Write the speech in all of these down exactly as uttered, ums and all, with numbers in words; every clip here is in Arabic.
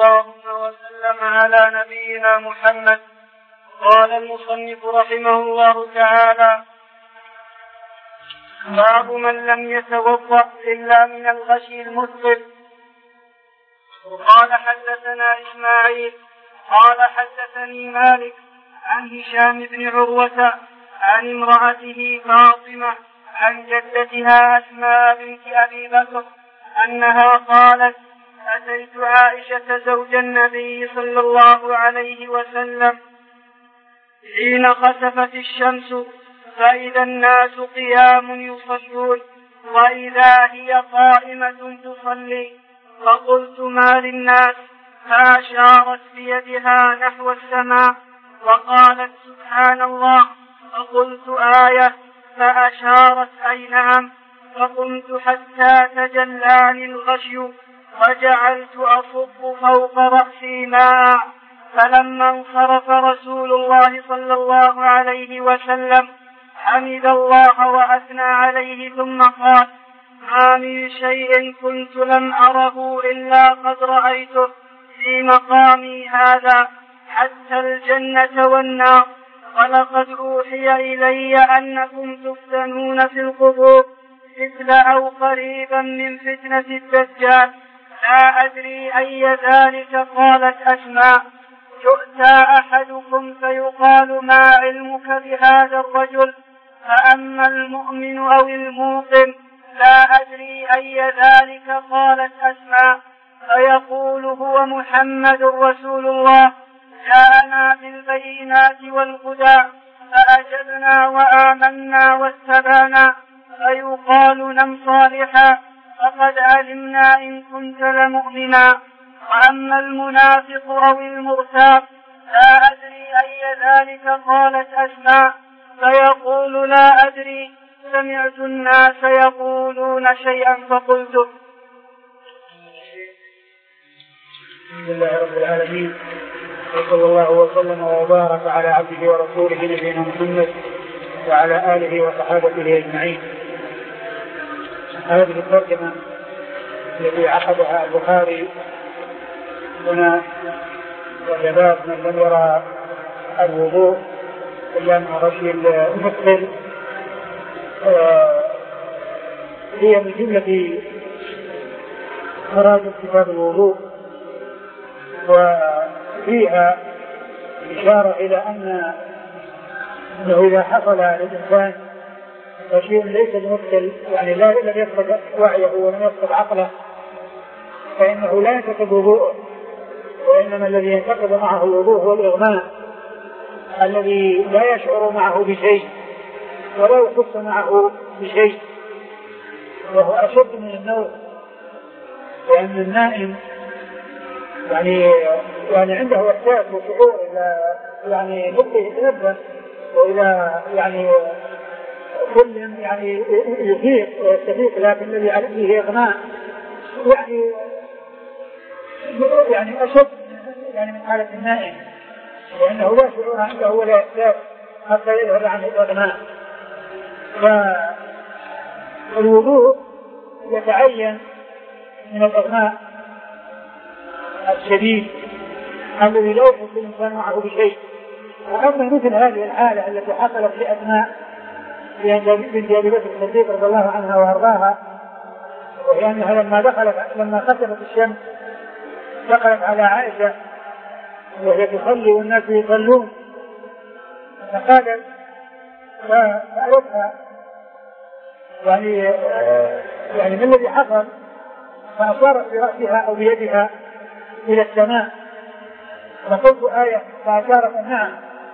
اللهم وسلم على نبينا محمد. قال المصنف رحمه الله تعالى: باب من لم يتوضأ إلا من الغشي المسبل. وقال حدثنا إسماعيل قال حدثني مالك عن هشام بن عروة عن امرأته فاطمة عن جدتها أسماء بنت أبي بكر أنها قالت: أتيت عائشة زوج النبي صلى الله عليه وسلم حين خسفت الشمس فإذا الناس قيام يصلون وإذا هي قائمة تصلي، فقلت: ما للناس؟ فأشارت بيدها نحو السماء وقالت: سبحان الله. فقلت: آية؟ فأشارت: أي نعم. فقمت حتى تجلاني الغشي وجعلت أصب فوق رأسي ماء، فلما انصرف رسول الله صلى الله عليه وسلم حمد الله وأثنى عليه ثم قال: ما من شيء كنت لم أره إلا قد رأيته في مقامي هذا حتى الجنة والنار، ولقد أوحي إلي أنكم تفتنون في القبور مثل أو قريبا من فتنة الدجال، لا أدري أي ذلك. قالت أسماء: يؤتى أحدكم فيقال: ما علمك بهذا الرجل؟ فأما المؤمن أو الموقن لا أدري أي ذلك. قالت أسماء: فيقول: هو محمد رسول الله جاءنا بالبينات والهدى فأجبنا وآمنا واتبعنا، فيقال: نم صالحا فقد علمنا إن كنت لمؤمنا. وأما المنافق أو المرتاب لا أدري أي ذلك. قالت أسماء: فيقول: لا أدري، سمعت الناس يقولون شيئا فقلت. الحمد لله رب العالمين، وصلى الله وسلم وبارك على عبده ورسوله نبينا محمد وعلى آله وصحابته أجمعين. هذه الترجمة التي عقدها البخاري هنا وجباب من لم يرى الوضوء إلا من غشي المسبل هي من جملة خراج كتاب الوضوء، وفيها إشارة إلى أن أنه إذا حصل للإنسان شيء ليس بمثل، يعني لا لم يفقد وعيه ولم يفقد عقله، فإنه لا ينتقض وضوءه، وإنما الذي ينتقض معه الوضوء هو الإغماء الذي لا يشعر معه بشيء ولا يحس معه بشيء، وهو أشد من النوم، لأن النائم يعني يعني عنده إحساس وشعور إلى يعني بده يتنبه وإلى يعني كل يعني يفيق ويستفيق، لكن الذي عليه إغماء يعني يعني أشد يعني من حالة النائم، لأنه لا شعور عنده ولا إحساس حتى يظهر عنه الإغماء. فالوضوء يتعين من الإغماء الشديد الذي لا يحس الإنسان معه بشيء. وأما مثل هذه الحالة التي حصلت لأسماء بنت أبي بكر الصديق رضي الله عنها وأرضاها، وهي أنها لما دخلت لما خسفت الشمس دخلت على عائشة وهي تصلي والناس يصلون، فقالت فسألتها يعني يعني ما الذي حصل؟ فأشارت برأسها أو بيدها إلى السماء، فقلت آية، فأشارت نعم،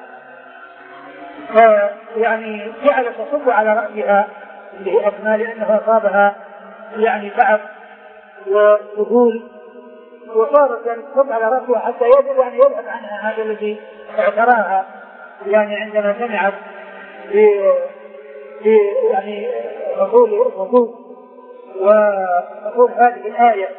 فيعني جعلت تصب على رأسها اللي هي أسماء لأنها أصابها يعني تعب وذهول، وصارت يعني تصب على رأسها حتى يذهب يعني يذهب عنها هذا الذي اعتراها يعني عندما سمعت في يعني رسول الرسول وتقول هذه الآية،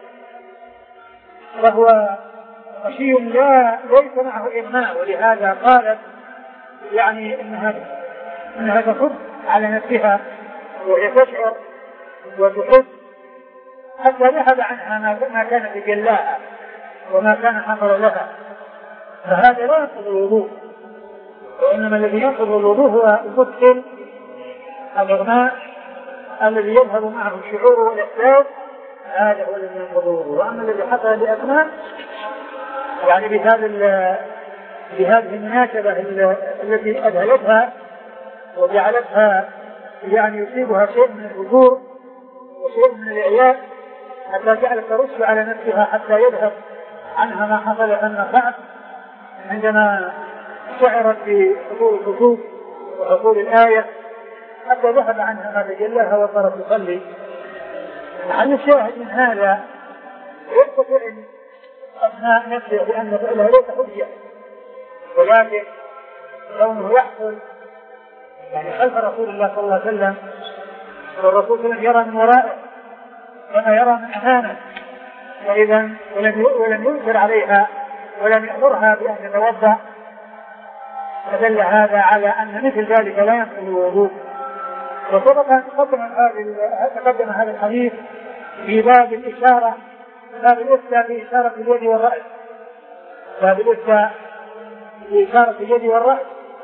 فهو غشي لا ليس معه إغماء، ولهذا قالت يعني إنها إنها تصب على نفسها وهي تشعر وتحس حتى ذهب عنها ما كانت جلاها، وما كان حصل لها، فهذا لا ينقض الوضوء، وإنما الذي ينقض الوضوء هو المسكر الإغماء الذي يذهب معه الشعور والإحساس، هذا هو الذي ينقض الوضوء. وأما الذي حصل بأثناء يعني بهذا بهذه المناسبة التي أذهلتها وجعلتها يعني يصيبها شيء من الهجور وشيء من الإعياء حتى جعلت ترش على نفسها حتى يذهب عنها ما حصل أن فعل عندما شعرت بحضور الخطوب وحصول الآية، حتى ذهب عنها ما تجلاها وصارت تصلي. محل الشاهد من هذا يستطيع أن أثناء نفسه بأن فعلها ليس حجة، ولكن كونه يحصل يعني خلف رسول الله صلى الله عليه وسلم، والرسول صلى الله عليه وسلم يرى من ورائه كما يرى من أمامه، فإذا ولم ينكر عليها ولم يأمرها بأن تتوضأ، فدل هذا على أن مثل ذلك لا ينقض الوضوء. وسبق أن تقدم هذا الحديث في باب الإشارة، باب الإفتاء في إشارة اليد والرأس، باب الإفتاء في إشارة اليد والرأس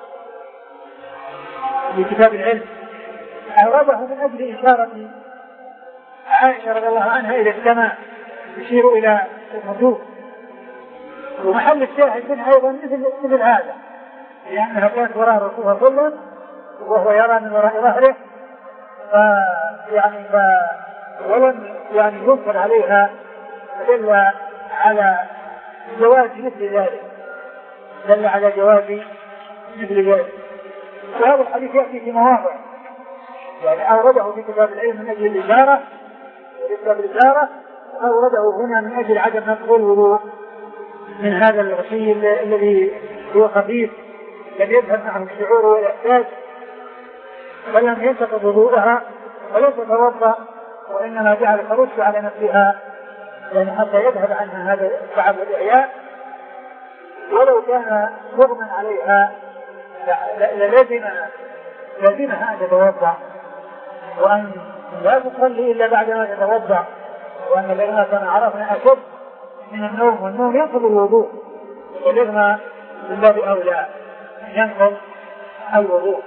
في كتاب العلم، أورده من أجل إشارة عائشة رضي الله عنها إلى السماء يشير إلى النجوم. ومحل الشاهد منها أيضا مثل, مثل هذا، لأنها كانت وراء الرسول صلى الله عليه وسلم وهو يرى من وراء ظهره، فيعني ف... ولم يعني ينكر عليها، دل على جواز مثل ذلك، دل على جواز مثل ذلك. وهذا الحديث يأتي في مواضع، يعني أورده في كتاب العلم من أجل الإشارة كتاب الإشارة، أورده هنا من أجل عدم نقض الوضوء من هذا الغسيل الذي هو خفيف لم يذهب معه الشعور والإحساس، فلم ينتقض وضوءها ولم تتوضأ، وإنما جعل ترش على نفسها يعني حتى يذهب عنها هذا التعب والإعياء. ولو كان مغمى عليها لازمها لازمها أن تتوضأ، وأن لا تصلي إلا بعد ما تتوضأ، وأن الإغماء كما عرفنا أشد من النوم، والنوم ينقض الوضوء، والإغماء من باب أولى ينقض الوضوء.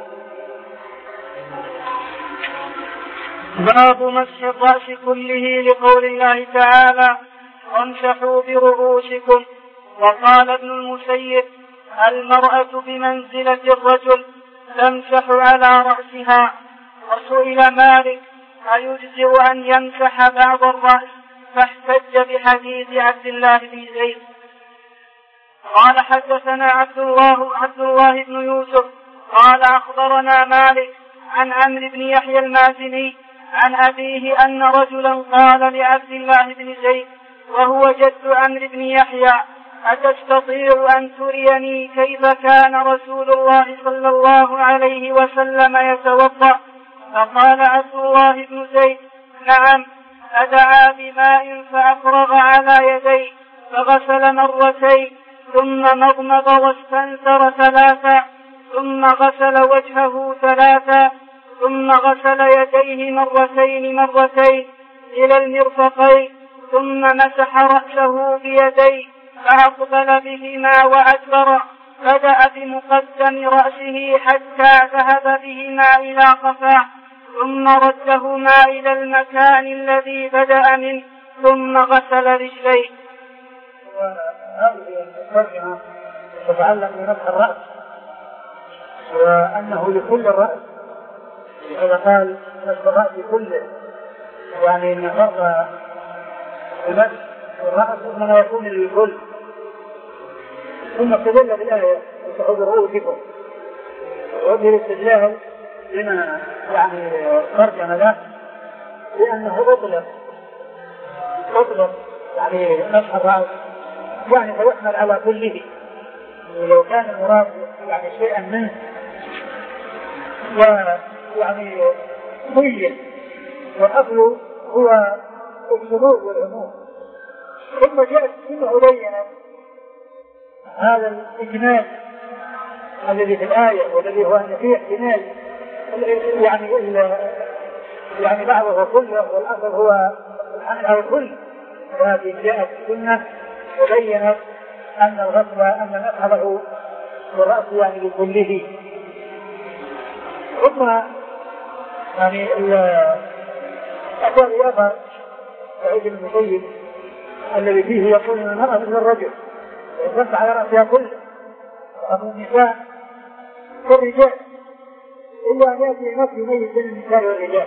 باب مسح الرأس كله لقول الله تعالى وامسحوا برؤوسكم. وقال ابن المسيب المرأة بمنزلة الرجل تمسح على رأسها. وسئل مالك أيجزئ أن يمسح بعض الرأس، فاحتج بحديث عبد الله بن زيد. قال حدثنا عبد الله عبد الله بن يوسف قال أخبرنا مالك عن عمرو بن يحيى المازني عن أبيه أن رجلا قال لعبد الله بن زيد وهو جد عمرو بن يحيى أتستطيع أن تريني كيف كان رسول الله صلى الله عليه وسلم يتوضأ؟ فقال عبد الله بن زيد نعم. فدعا بماء فأفرغ على يديه فغسل مرتين ثم مضمض واستنثر ثلاثا ثم غسل وجهه ثلاثا ثم غسل يديه مرتين مرتين إلى المرفقين ثم مسح رأسه بيديه فأقبل بهما وأدبر، بدأ بمقدم رأسه حتى ذهب بهما إلى قفاه ثم ردهما إلى المكان الذي بدأ منه ثم غسل رجليه. وهذه الترجمة تتعلق بمسح الرأس، وأنه لكل الرأس، إذا قال مسح الرأس كله يعني أن فرق المسح الرأس إنما يكون للكل. ثم استدل بالآية مسحوا برؤوسكم، وجه الاستدلال لما يعني ترجم له لأنه أطلق أطلق يعني مسح الرأس يعني فيحمل على كله، ولو كان المراد يعني شيئا منه ويعني مبين، والأصل هو الشمول والعموم. ثم جاءت ثم بين هذا الإجمال الذي في الآية والذي هو أن فيه احتمال يعني يعني بعضه كله، والأصل هو الحمل على الكل. وهذه جاءت السنة وبينت أن الغسل أن المسح له والرأس يعني بكله. ثم يعني أثر الآخر سعيد بن المسيب الذي فيه يقول أن المرأة مثل الرجل وتمسح على رأسها كله، وأما النساء كالرجال إلا أن يأتي نفس يميز بين النساء والرجال.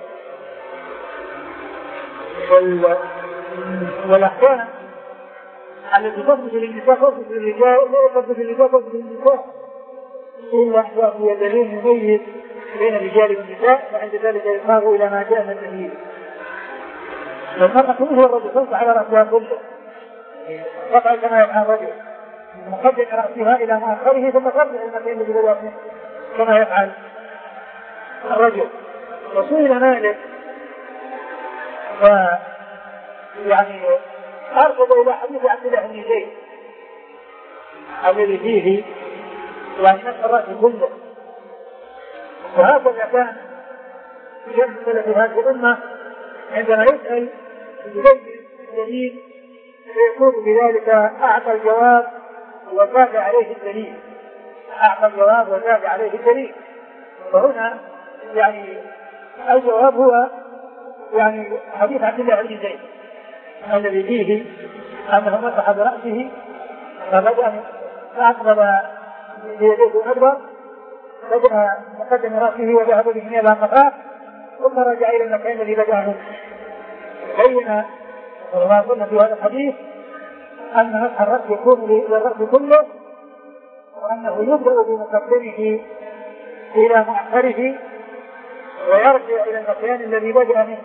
والأحكام التي تثبت للنساء تثبت للرجال لا تثبت للرجال تثبت للنساء إلا أن يأتي دليل يميز بين الرجال والنساء، وعند ذلك يصار إلى ما جاء من الدليل. فالمرأة مثل الرجل تمسح على رأسها كله، تفعل كما يفعل الرجل من مقدم رأسها إلى مؤخره ثم ترجع المكان الذي بدأت منه كما يفعل الرجل. وسئل مالك ويعني أرشد إلى حديث عبد الله بن زيد الذي فيه يعني مسح الرأس كله، وهكذا كان يمثل في هذه الأمة عندما يسأل يبين الدليل فيكون بذلك أعطى الجواب وزاد عليه الدليل، أعطى الجواب وزاد عليه الدليل. وهنا يعني الجواب هو يعني حديث عبد الله بن زيد الذي فيه أنه مسح برأسه فبدأ فأقبل بيده أكبر، بدأ مقدم رأسه وذهب به إلى قفاه ثم رجع إلى المكان الذي بدأ منه. بين وما قلنا في هذا الحديث أن مسح الرأس يكون للرأس كله، وأنه يبدأ بمقدمه إلى مؤخره ويرجع إلى المكان الذي بدأ منه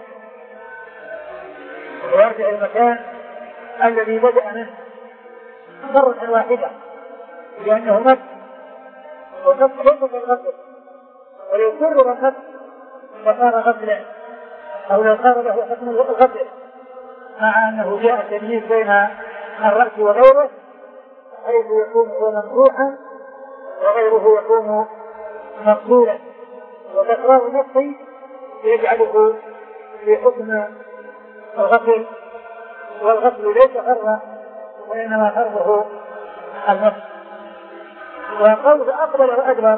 ويرجع إلى المكان الذي بدأ منه مرة واحدة، لأنه نفس والنفس ليس كالغسل، ولو كرر النفس لصار غسلا أو لو صار له حكم الغسل، مع أنه جاء التمييز بين الرأس وغيره حيث يكون هو ممسوحا وغيره يكون مغسولا، وتكرار النفس يجعله في حكم الغسل، والغسل ليس فرضا وإنما فرضه النفس. وقول أقبل وأدبر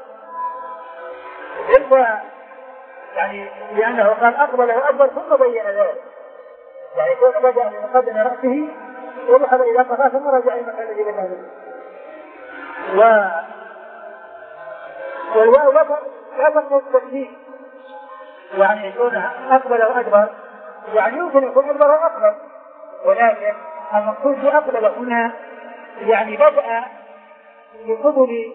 ليس يعني لأنه قال أقبل وأدبر ثم بين ذلك، يعني كون بدأ من مقدم رأسه ودخل إلى قفاه ثم رجع إلى المكان الذي بدأ منه. والواو لا تقصد التكليف، يعني يكون أقبل وأدبر يعني يمكن يكون أدبر وأقبل، ولكن المقصود بأقبل هنا يعني بدأ بقبل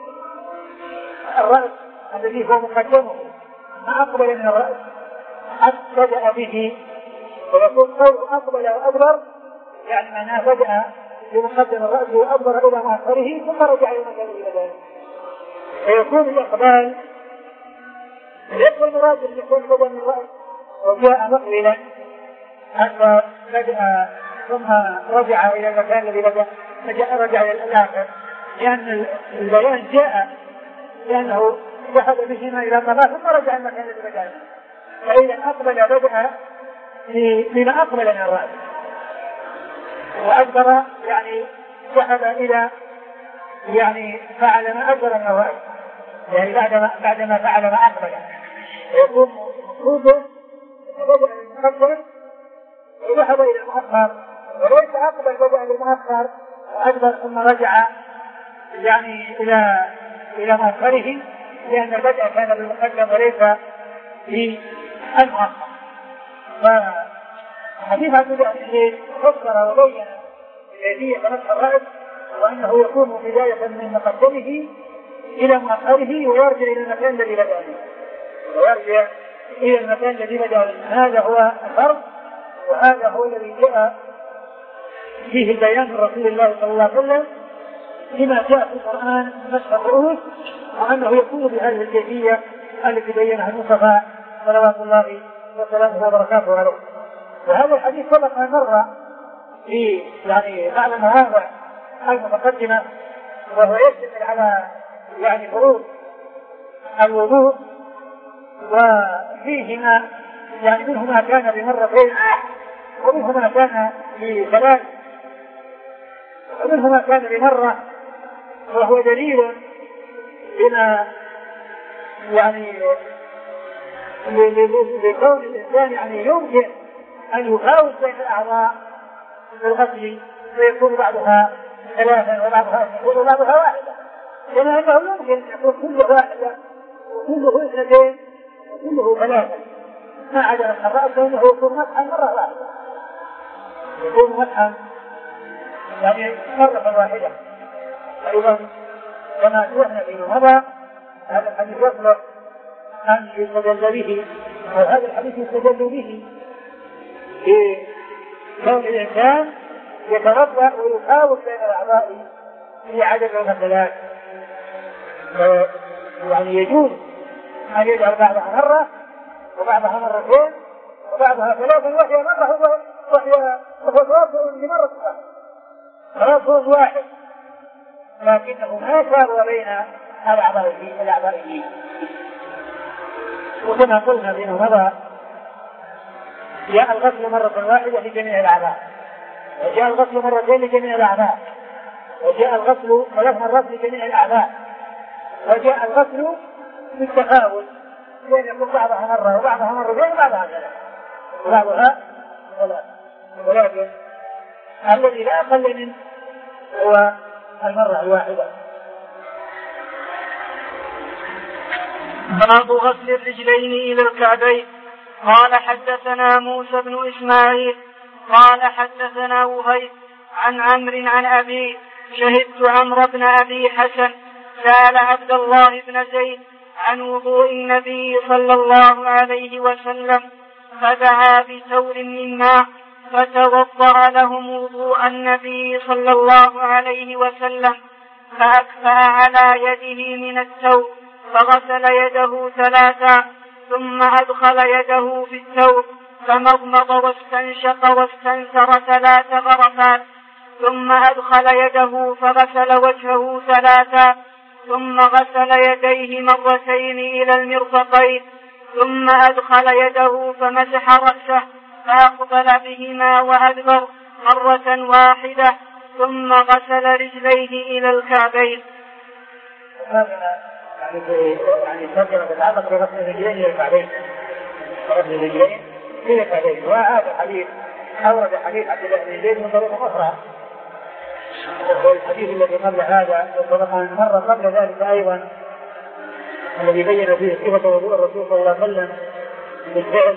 الرأس الذي هو مقدمه ما أقبل من الرأس بدأ به، ويكون قول أقبل وأدبر يعني معناه بدأ بمقدم الرأس وأدبر إلى مؤخره ثم رجع إلى مكانه بدأ. فيكون الإقبال ليس المراد أن يكون بدأ من الرأس وجاء مقبلا حتى بدأ ثم رجع إلى المكان الذي بدأ رجع إلى الآخر، لأن البيان جاء لأنه ذهب بهما إلى قفاه ثم رجع المكان الذي بدأ. فإذا أقبل بدأ بما أقبل من الرأس، وأدبر يعني ذهب إلى يعني فعل ما أدبر من الرأس، يعني بعدما بعدما فعل ما أقبل يكون مقصوده بدأ بالمقدم وذهب إلى المؤخر، وليس أقبل بدأ بالمؤخر وأدبر ثم رجع يعني إلى إلى مؤخره، لأن البدء كان بالمقدم وليس بالمؤخر. فحديث عبد الله بن زيد فسر وبين كيفية مسح الرأس، وأنه يكون بداية من مقدمه إلى مؤخره ويرجع إلى المكان الذي بدأ منه ويرجع إلى المكان الذي بدأ منه. هذا هو الفرق، وهذا هو الذي جاء فيه البيان من رسول الله صلى الله عليه وسلم لما جاء في القرآن مسح الرؤوس، وأنه يكون بهذه الكيفية التي بينها المصطفى صلوات الله وسلامه وبركاته عليه. وهذا الحديث سبق أن مر في يعني بعض المواضع المتقدمة، وهو يشتمل على يعني فروض الوضوء، وفيهما يعني منه ما كان بمرتين ومنه ما كان بثلاث، ومنهما كان بمرة، وهو دليل بما يعني لكون الإنسان يعني يمكن أن يفاوت بين الأعضاء في الغسل ويكون بعضها ثلاثا وبعضها اثنين وبعضها واحدة، كما أنه يمكن أن يكون كله واحدة وكله اثنتين وكله ثلاثة، ما عدا الرأس فإنه يكون مسحا مرة واحدة، يكون مسحا يعني مرة واحدة. أيضا كما شرحنا فيما مضى هذا الحديث يصلح أن يستدل به، أو هذا الحديث يستدل به في كون الإنسان يتوضأ ويحاول بين الأعضاء في عدد المثلات، يعني يجوز أن يجعل بعضها مرة وبعضها مرتين وبعضها ثلاثا وهي مرة وهي توضأ لمرة واحدة توضأ واحد، لكنه ما ساوى بين الأعضاء. وكما قلنا فيما مضى جاء الغسل مرة واحدة لجميع الأعضاء، وجاء الغسل مرتين لجميع الأعضاء، وجاء الغسل ثلاث مرات لجميع الأعضاء، وجاء الغسل بالتفاوت بين يكون بعضها مرة وبعضها مرتين وبعضها ثلاث وبعضها ثلاث، ولكن الذي لا أقل منه هو المرة الواحدة. باب غسل الرجلين إلى الكعبين. قال حدثنا موسى بن إسماعيل قال حدثنا وهيب عن عمرو عن أبي شهدت عمرو بن أبي حسن سأل عبد الله بن زيد عن وضوء النبي صلى الله عليه وسلم فدعا بثور من ماء فتوضأ لهم وضوء النبي صلى الله عليه وسلم فأكفأ على يده من الثوب فغسل يده ثلاثا ثم أدخل يده في الثوب فمضمض واستنشق واستنثر ثلاث غرفات ثم أدخل يده فغسل وجهه ثلاثا ثم غسل يديه مرتين إلى المرفقين ثم أدخل يده فمسح رأسه فأقبل بهما وأدبر مرة واحدة ثم غسل رجليه إلى الكعبين. يعني ترجمة تتعلق بغسل الرجلين إلى الكعبين، غسل الرجلين إلى الكعبين. وهذا الحديث أورد حديث عبد الله بن زيد من طريقة أخرى، والحديث الذي قبل هذا مرة قبل ذلك أيضا الذي بين فيه صفة وضوء الرسول صلى الله عليه وسلم بالفعل،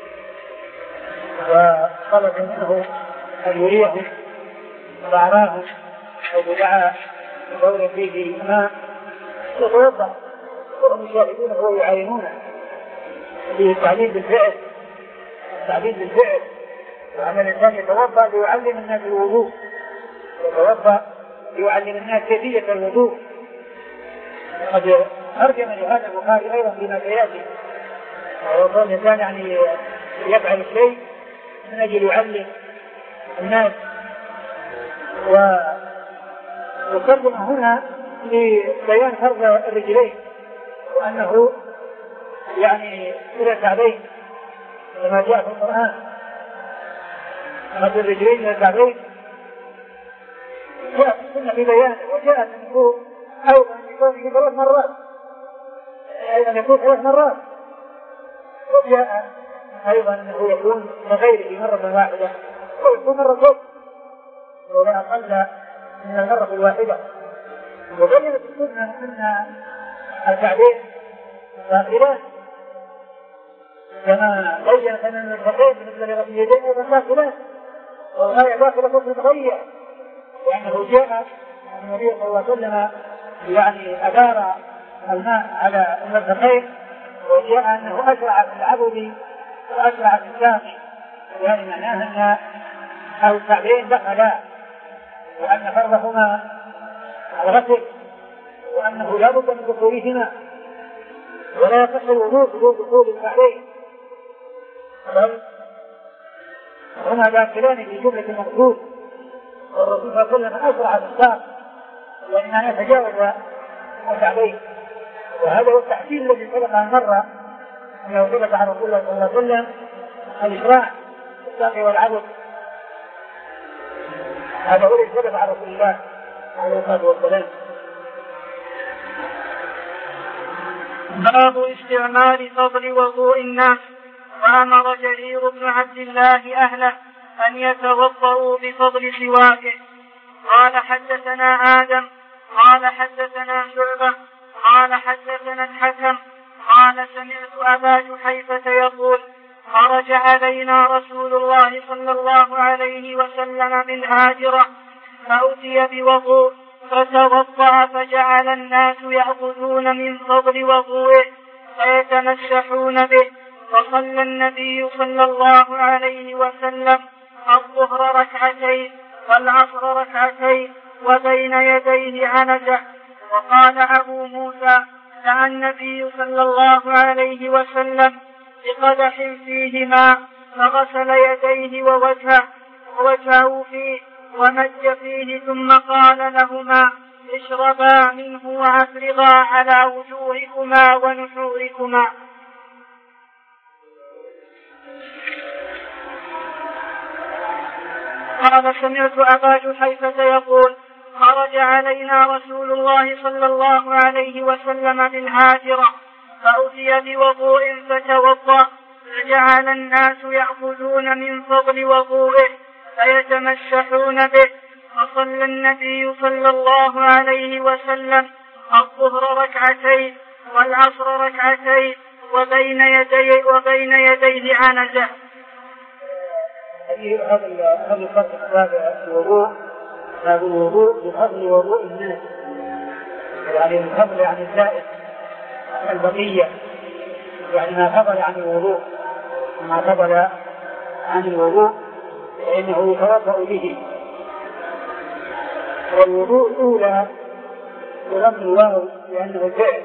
وطلب منه أن يريهم وأراهم ودعا بقول فيه ماء يتوضأ، وهم يشاهدونه ويعاينونه فيه التعليم بالفعل، التعليم بالفعل، وأن الإنسان يتوضأ ليعلم الناس الوضوء، يتوضأ ليعلم الناس كيفية الوضوء. قد ترجم لهذا البخاري أيضا فيما سيأتي، وهو الإنسان يعني يفعل الشيء من أجل يعلم الناس، وترجم هنا لبيان فرض الرجلين وأنه يعني إلى الكعبين كما جاء في القرآن، فرض الرجلين إلى الكعبين جاء في السنة في بيانه، وجاء أن يكون أيضا أن يكون ثلاث مرات أن يكون ثلاث مرات وجاء أيضا أنه يكون كغيره مرة واحدة ويكون مرتين ولا أقل من المرة الواحدة. وبينت السنة أن الكعبين داخلان كما بينت أن المرفقين بالنسبة لغسل اليدين أيضا داخلان، وغاية داخلة تتغير، لأنه جاء النبي صلى الله عليه وسلم يعني أدار الماء على المرفقين، وجاء أنه أسرع في العبد وأسرع في الساقي، يعني معناه أن الكعبين دخلا وأن فرضهما الغسل، وأنه لا بد من دخولهما ولا يصح الوضوء بدون دخول الكعبين، بل هما داخلان في جملة المقصود، والرسول صلى الله عليه وسلم أسرع في الساق وإنما يتجاوز الكعبين. وهذا هو التحسين الذي سبق أن مر أنه ثبت عن رسول الله صلى الله عليه وسلم الإسراع في الساق والعبد، هذا هو الذي ثبت على رسول الله عليه الصلاة والسلام. باب استعمال فضل وضوء الناس. وأمر جرير بن عبد الله أهله أن يتوضأوا بفضل سواكه. قال حدثنا آدم قال حدثنا شعبة قال حدثنا الحكم قال سمعت أبا جحيفة يقول خرج علينا رسول الله صلى الله عليه وسلم بالهاجرة فأتي بوضوء فتوضأ فجعل الناس يأخذون من فضل وضوءه فيتمسحون به. وصلى النبي صلى الله عليه وسلم الظهر ركعتين والعصر ركعتين وبين يديه عنزة. وقال أبو موسى دعا النبي صلى الله عليه وسلم بقدح فيه ماء فغسل يديه ووجهه, ووجهه فيه ومج فيه ثم قال لهما اشربا منه وأفرغا على وجوهكما ونحوركما. قال سمعت أبا جحيفة يقول خرج علينا رسول الله صلى الله عليه وسلم بالهاجرة فأتي بوضوء فتوضأ فجعل الناس يأخذون من فضل وضوءه فيتمسحون به. فصلى النبي صلى الله عليه وسلم الظهر ركعتين والعصر ركعتين وبين يديه وبين يديه عنزة. هذا الفضل هذا الوضوء هذا الوضوء بفضل وضوء الناس، يعني الفضل يعني الزائد البقية، يعني ما فضل عن الوضوء ما فضل عن الوضوء فإنه يتوضأ به. والوضوء الأولى بضم الواو لأنه الفعل،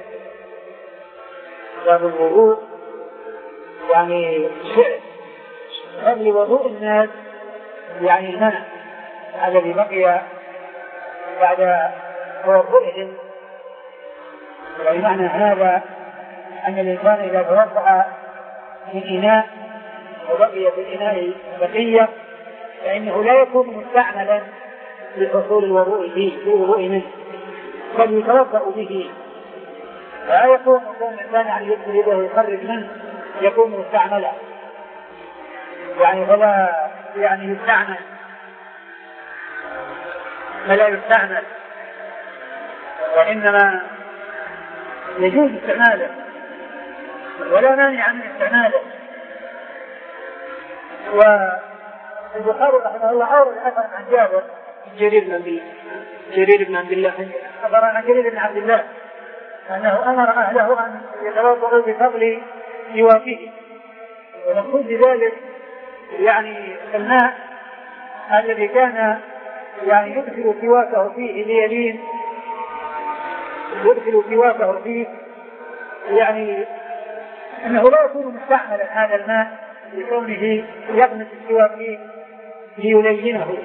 باب الوضوء يعني فعل. قبل وضوء الناس يعني الماء الذي بقي بعد توضئهم. يعني معنى هذا أن الإنسان إذا توضأ من إناء وبقي في الإناء بقية فإنه لا يكون مستعملا لحصول الوضوء فيه الوضوء منه، بل يتوضأ به. لا يكون الإنسان يعني يدخل يده ويخرج منه يكون مستعملا، يعني فلا يعني يستعمل فلا يستعمل وإنما يجوز استعماله ولا مانع من استعماله. والبخاري رحمه الله أورد أثر عن جابر جرير بن عبد الله جرير بن عبد الله أخبر عن جرير بن عبد الله أنه أمر أهله أن يتوضأوا بفضل سواكه، ونقول بذلك يعني الماء الذي كان يعني يدخل سواكه فيه ليلين يدخل سواكه فيه يعني أنه لا يكون مستعملا هذا الماء لكونه يغمس السواك فيه ليلينه،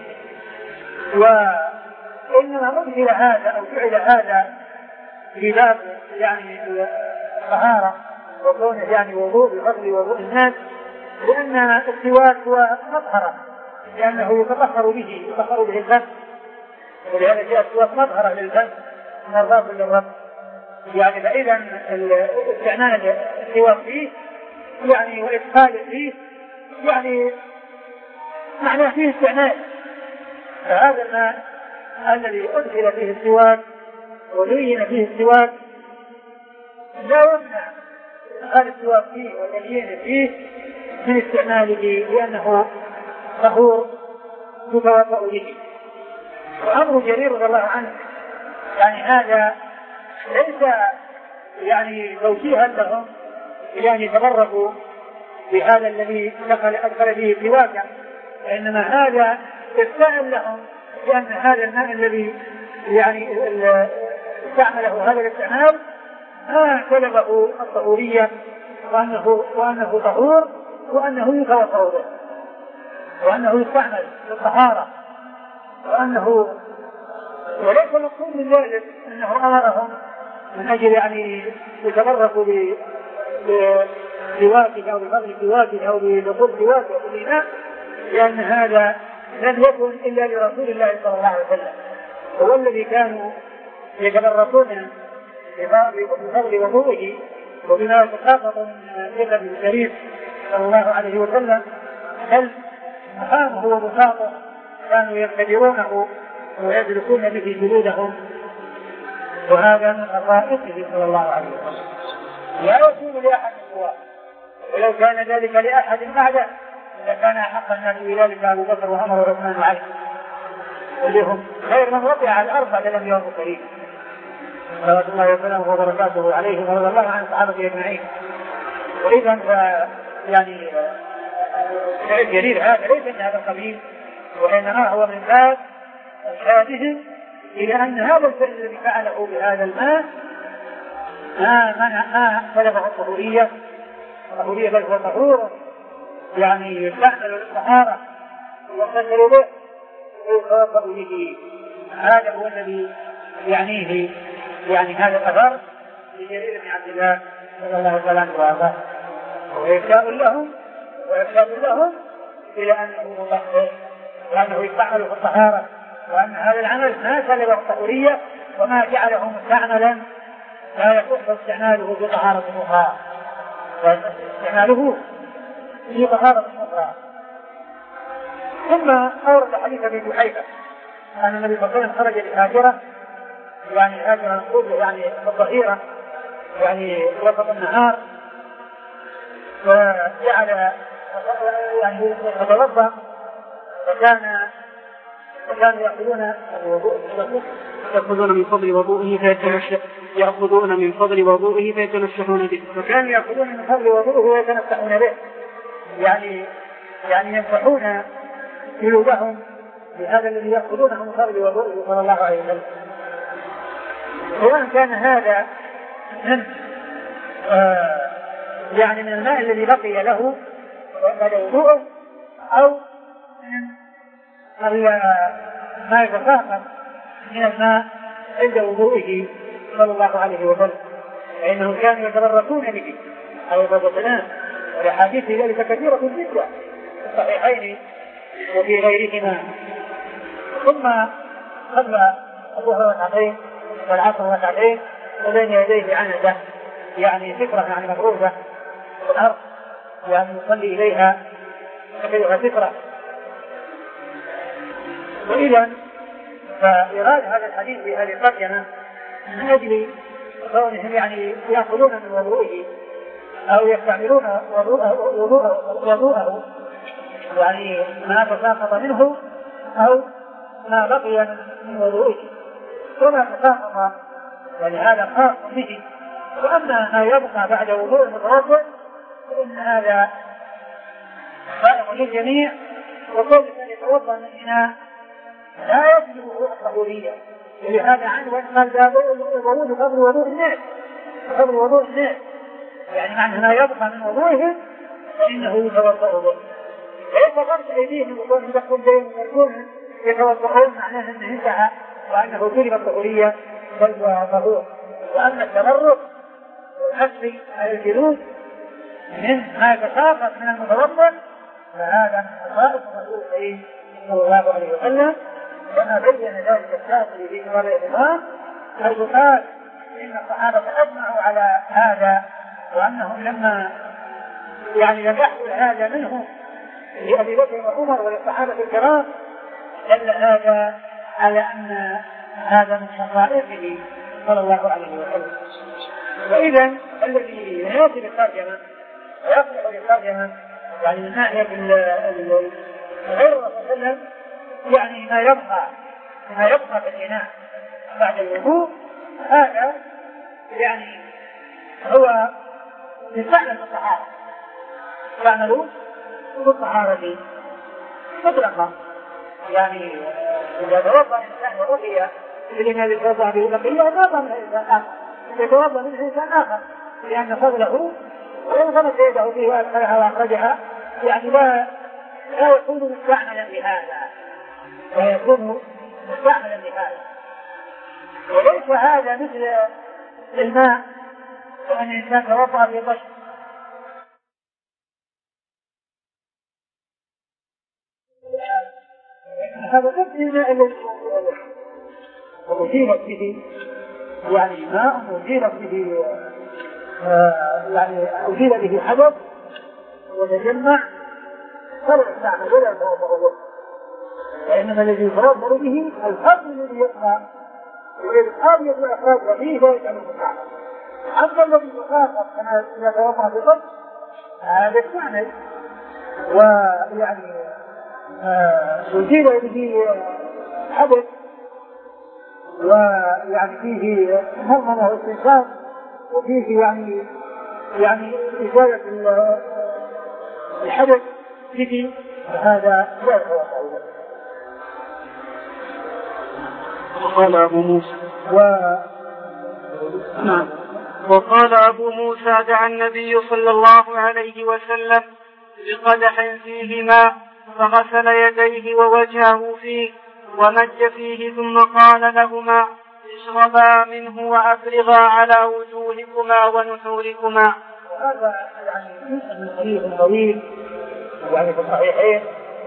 وإنما أدخل هذا أو فعل هذا في باب يعني الطهارة وكونه يعني وضوء بفضل وضوء الناس، لأن السواك هو مطهرة لأنه يتطهر به يتطهر به الفم، ولهذا جاء السواك مطهرة للفم مرضاة للرب. يعني فإذا استعمال السواك فيه يعني وإدخال فيه يعني معناه فيه استعمال. فهذا الماء الذي أدخل فيه السواك ولين فيه السواك لا يمنع إدخال السواك فيه واللين فيه من استعماله لأنه طهور يتوضأ به. وأمر جرير رضي الله عنه يعني هذا ليس يعني توجيها لهم يعني يتبركوا بهذا الذي دخل أدخل به سواكا، وإنما هذا استعمل لهم لأن هذا الماء الذي يعني استعمله هذا الاستعمال ما سلبه الطهورية وأنه, وأنه طهور وأنه يتوضأ به وأنه يستعمل للطهارة وأنه وليس مقصود من ذلك أنه أمرهم من أجل يعني يتبركوا بسواكه أو بفضل سواكه أو بدخول سواكه بالإناء، لأن هذا لم يكن إلا لرسول الله صلى الله عليه وسلم، هو الذي كانوا يتبركون بفضل وضوءه وبما يتساقط من جسد الشريف صلى الله عليه وسلم، بل مقامه وبساطه كانوا يختبرونه ويدركون به جلودهم، وهذا من خصائصه صلى الله عليه وسلم لا يكون لأحد سواه، ولو كان ذلك لأحد بعده لكان أحق الناس بذلك أبو بكر وعمر وعثمان وعلي، كلهم خير من وقع على الأرض بعد الأنبياء والمرسلين صلوات الله وسلامه وبركاته عليهم ورضي الله عن الصحابة أجمعين. وإذا يعني الجليل هذا ليس من هذا القبيل، وإنما هو من باب إرشادهم إلى أن هذا الفعل الذي فعله بهذا الماء ما منع ما سلبه الطهورية، الطهورية بل هو طهور يعني يستعمل للطهارة ويغتسل به ويتوضأ به. هذا هو الذي يعنيه يعني هذا الأثر لجرير بن عبد الله صلى الله عليه وسلم وآباه، وإرشاد لهم وإرشاد لهم إلى أنه مطهر وأنه يستعمل في الطهارة، وأن هذا العمل ما سلبه الطهورية وما جعله مستعملا لا يصح استعماله بطهارة أخرى، واستعماله في طهارة أخرى. ثم أورد حديث ابن جحيفة أن النبي صلى الله عليه وسلم خرج للهاجرة، يعني هاجرة نقول يعني الظهيرة يعني وسط النهار، وجعل يعني يتوضأ، وكان وكانوا يأخذون يأخذون من فضل وضوئه فيتنشأ يأخذون من فضل وضوئه فيتنشحون به، وكانوا يأخذون من فضل وضوئه ويتنشحون به، يعني يعني ينصحون جلودهم بهذا الذي يأخذونه من فضل وضوئه صلى الله عليه وسلم، سواء كان هذا من آه يعني من الماء الذي بقي له بعد وضوءه أو من ما يتساقط من الماء عند وضوئه صلى الله عليه وسلم، فإنهم كانوا يتبركون به عليه الصلاة والسلام، والأحاديث ذلك كثيرة جدا في الصحيحين وفي غيرهما. ثم صلى الظهر ركعتين والعصر ركعتين وبين يديه عنزة يعني فكرة يعني مفروضة في الأرض، يعني يصلي إليها فكرة فكرة. وإذا فإراد هذا الحديث بهذه الترجمة من أجل كونهم يعني يأخذون من وضوئه أو يستعملون وضوءه يعني ما تساقط منه أو ما بقي من وضوئه وما تساقط، ولهذا خاص به. وأما ما يبقى بعد وضوء المتوضئ فإن هذا خائف للجميع، وكل من يتوضأ من إناء لا يجب الطهورية، ولهذا عنه قال يضعون قبل وضوء الناس قبل وضوء الناس، يعني معنى ما يبقى من وضوئه فإنه يتوضأ به. ليس فرق أيديهم وكونهم يدخلون بين ويكون يتوضؤون معناه أنه انتهى وأنه تلك الطهورية بل هو طهور. وأما التبرك والحث على الجلود من ما يتساقط من المتوضئ فهذا من خصائص رسول الله صلى الله عليه وسلم، كما بين ذلك الشافعي في نظر الإمام حيث قال إن الصحابة أجمعوا على هذا، وأنهم لما يعني لم يحصل هذا منهم لأبي بكر وعمر وللصحابة الكرام دل هذا على أن هذا من خصائصه صلى الله عليه وسلم. وإذا الذي يناسب الترجمة ويصلح للترجمة يعني من ناحية غير الرسول صلى الله عليه وسلم يعني ما يبقى ما يبقى في الإناء بعد الوضوء هذا يعني هو يستعمل الطهارة، يستعملوا بالطهارة مطلقا، يعني إذا توضأ الإنسان وبقي الإناء يتوضأ به بقية يتوضأ من إنسان آخر يتوضأ من إنسان آخر، لأن فضله وإن غمس يده فيه وأدخلها وأخرجها يعني لا لا يكون مستعملا لهذا، لا يكون مستعملا لهذا. وليس هذا مثل الماء وأن الإنسان توضأ في طشت هذا نفس الماء الذي وأزيلت به يعني ماء أزيلت به آه يعني أزيل به حدث وتجمع فلا يستعمل ولا يتوضأ به، وإنما الذي يتوضأ به الفضل الذي يبقى والإبقاء يبقى إخراج وفيه لا يجعل المستعمل. أما الذي يخاطب كما يتوضأ بفضل هذا استعمل ويعني أزيل به حدث ويعني فيه مضمنه استنشاق وفيه يعني يعني إزالة الحدث به، فهذا لا يتوقع له. وقال أبو موسى و... نعم. وقال أبو موسى دعا النبي صلى الله عليه وسلم بقدح فيه ماء فغسل يديه ووجهه فيه ومج فيه ثم قال لهما اشربا منه وأفرغا على وجوهكما ونحوركما. هذا يعني من حديث طويل يعني في الصحيحين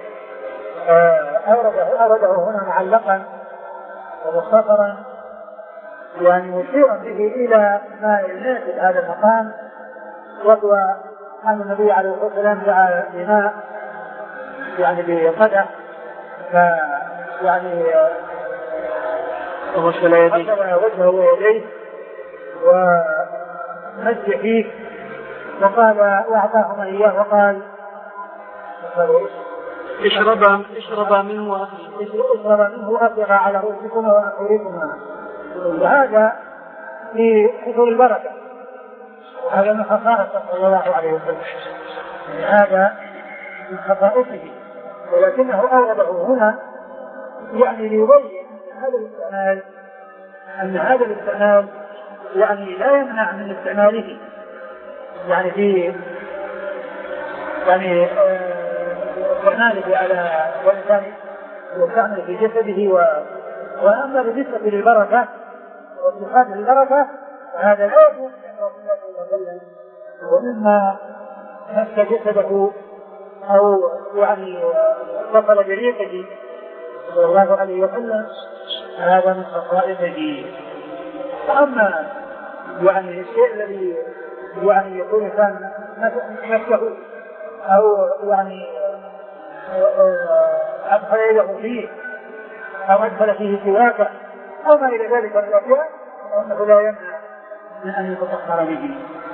أورده أورده هنا معلقا ومختصرا يعني مشيرا به إلى ما يناسب هذا المقام، وهو أن النبي عليه الصلاة والسلام دعا بماء يعني بقدح يعني غسل يديه وجهه ويديه ومج فيه وقال وأعطاهما إياه وقال اشربا اشربا منه اشربا منه وأفرغا على رؤوسكما وأنحوركما. وهذا في حصول البركة، هذا من خصائصه صلى الله عليه وسلم، هذا من خصائصه، ولكنه أورده هنا يعني ليبين هذا الاستعمال أن هذا الاستعمال يعني لا يمنع من استعماله يعني في يعني استعماله على الإنسان يستعمل في جسده و... وأما بالنسبة للبركة واتخاذ البركة فهذا لا يكون عند رسول الله صلى الله عليه وسلم، ومما مس جسده أو يعني اتصل بريقه صلى الله عليه وسلم هذا من خصائصه. فأما يعني الشيء الذي يعني يكون إنسان نفسه أو يعني أدخل يده فيه أو أدخل فيه سواكه أو ما إلى ذلك من الأشياء فإنه لا يمنع من أن يتطهر به.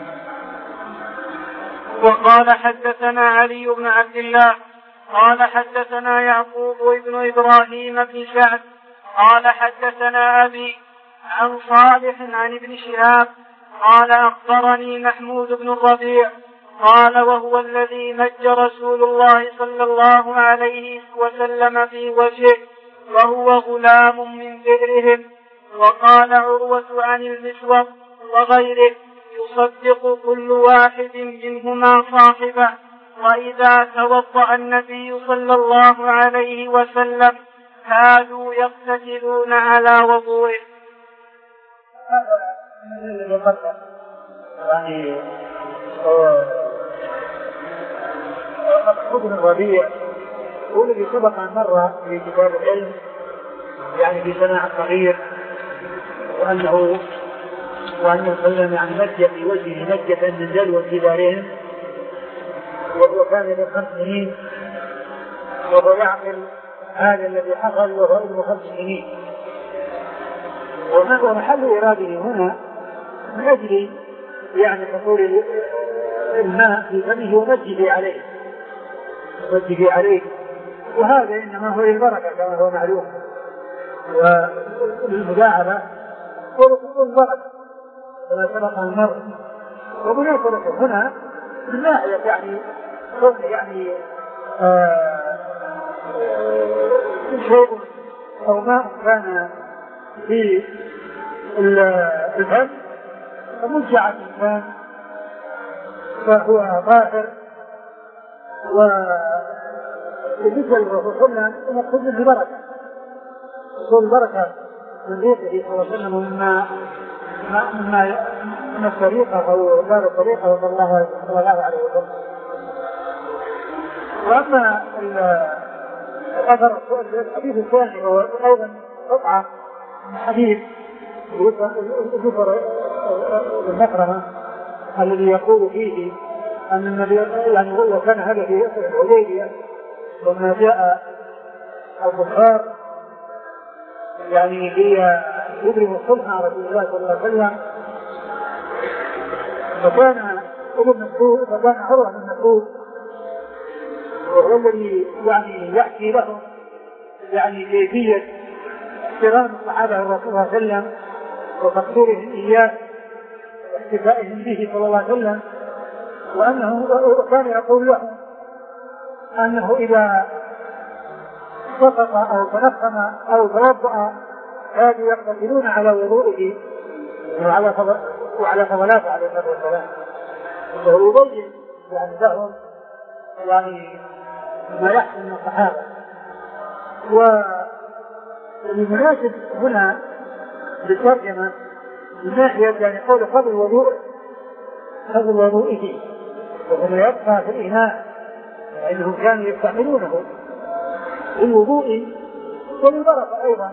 وقال حدثنا علي بن عبد الله قال حدثنا يعقوب بن إبراهيم بن سعد قال حدثنا أبي عن صالح عن ابن شهاب قال أخبرني محمود بن الربيع قال وهو الذي مج رسول الله صلى الله عليه وسلم في وجهه وهو غلام من بئرهم. وقال عروة عن المسور وغيره يصدق كل واحد منهما صاحبه، وإذا توضأ النبي صلى الله عليه وسلم كادوا يقتتلون على وضوئه. هذا الذي يقدم يعني محمود بن الربيع هو الذي سبق أن مر في كتاب العلم يعني في سماع الصغير، وأنه وأنه صلى الله عليه وسلم يعني مج في وجهه مجة من دلو كبارهم، وهو كان له خمس سنين وهو يعقل هذا الذي حصل وهو ابن خمس سنين. وما هو محل إراده هنا من أجل يعني حصول الماء في فمه ومجه عليه ومجه عليه وهذا إنما هو للبركة كما هو معلوم، والمداعبة ورسول البركة كما سبق المر. ومناسبة هنا من ناحية يعني كون يعني شيء أو ماء كان في الفم فمجع الإنسان فهو طاهر، وبالنسبة للرسول صلى الله عليه وسلم مقصود منه بركة، حصول البركة من ريقه صلى الله عليه وسلم مما مما من الطريقة أو دار الطريقة صلى الله عليه وسلم. وأما الأثر الحديث الثاني هو أيضا قطعة من حديث جبر المكرمة الذي يقول فيه أن النبي يعني هو كان هذا في الحديبية لما جاء الكفار يعني هي يضرب الصلح على رسول الله صلى الله عليه وسلم، فكان ابن مسعود فكان عروة بن مسعود وهو الذي يعني يحكي لهم يعني كيفية احترام الصحابة الرسول صلى الله عليه وسلم وتقديرهم إياه واحتفائهم به صلى الله عليه وسلم، وأنه كان يقول لهم أنه إذا سقط أو تنخم أو توضأ كانوا يقتتلون على وضوئه وعلى وعلى فضلاته عليه الصلاة والسلام، ويبين يعني لهم يعني ما يحصل من الصحابة. والمناسب هنا بالترجمة من ناحية يعني قول فضل الوضوء فضل وضوئه وهو يبقى في الإناء لأنهم كانوا يستعملونه للوضوء وللبركة أيضا.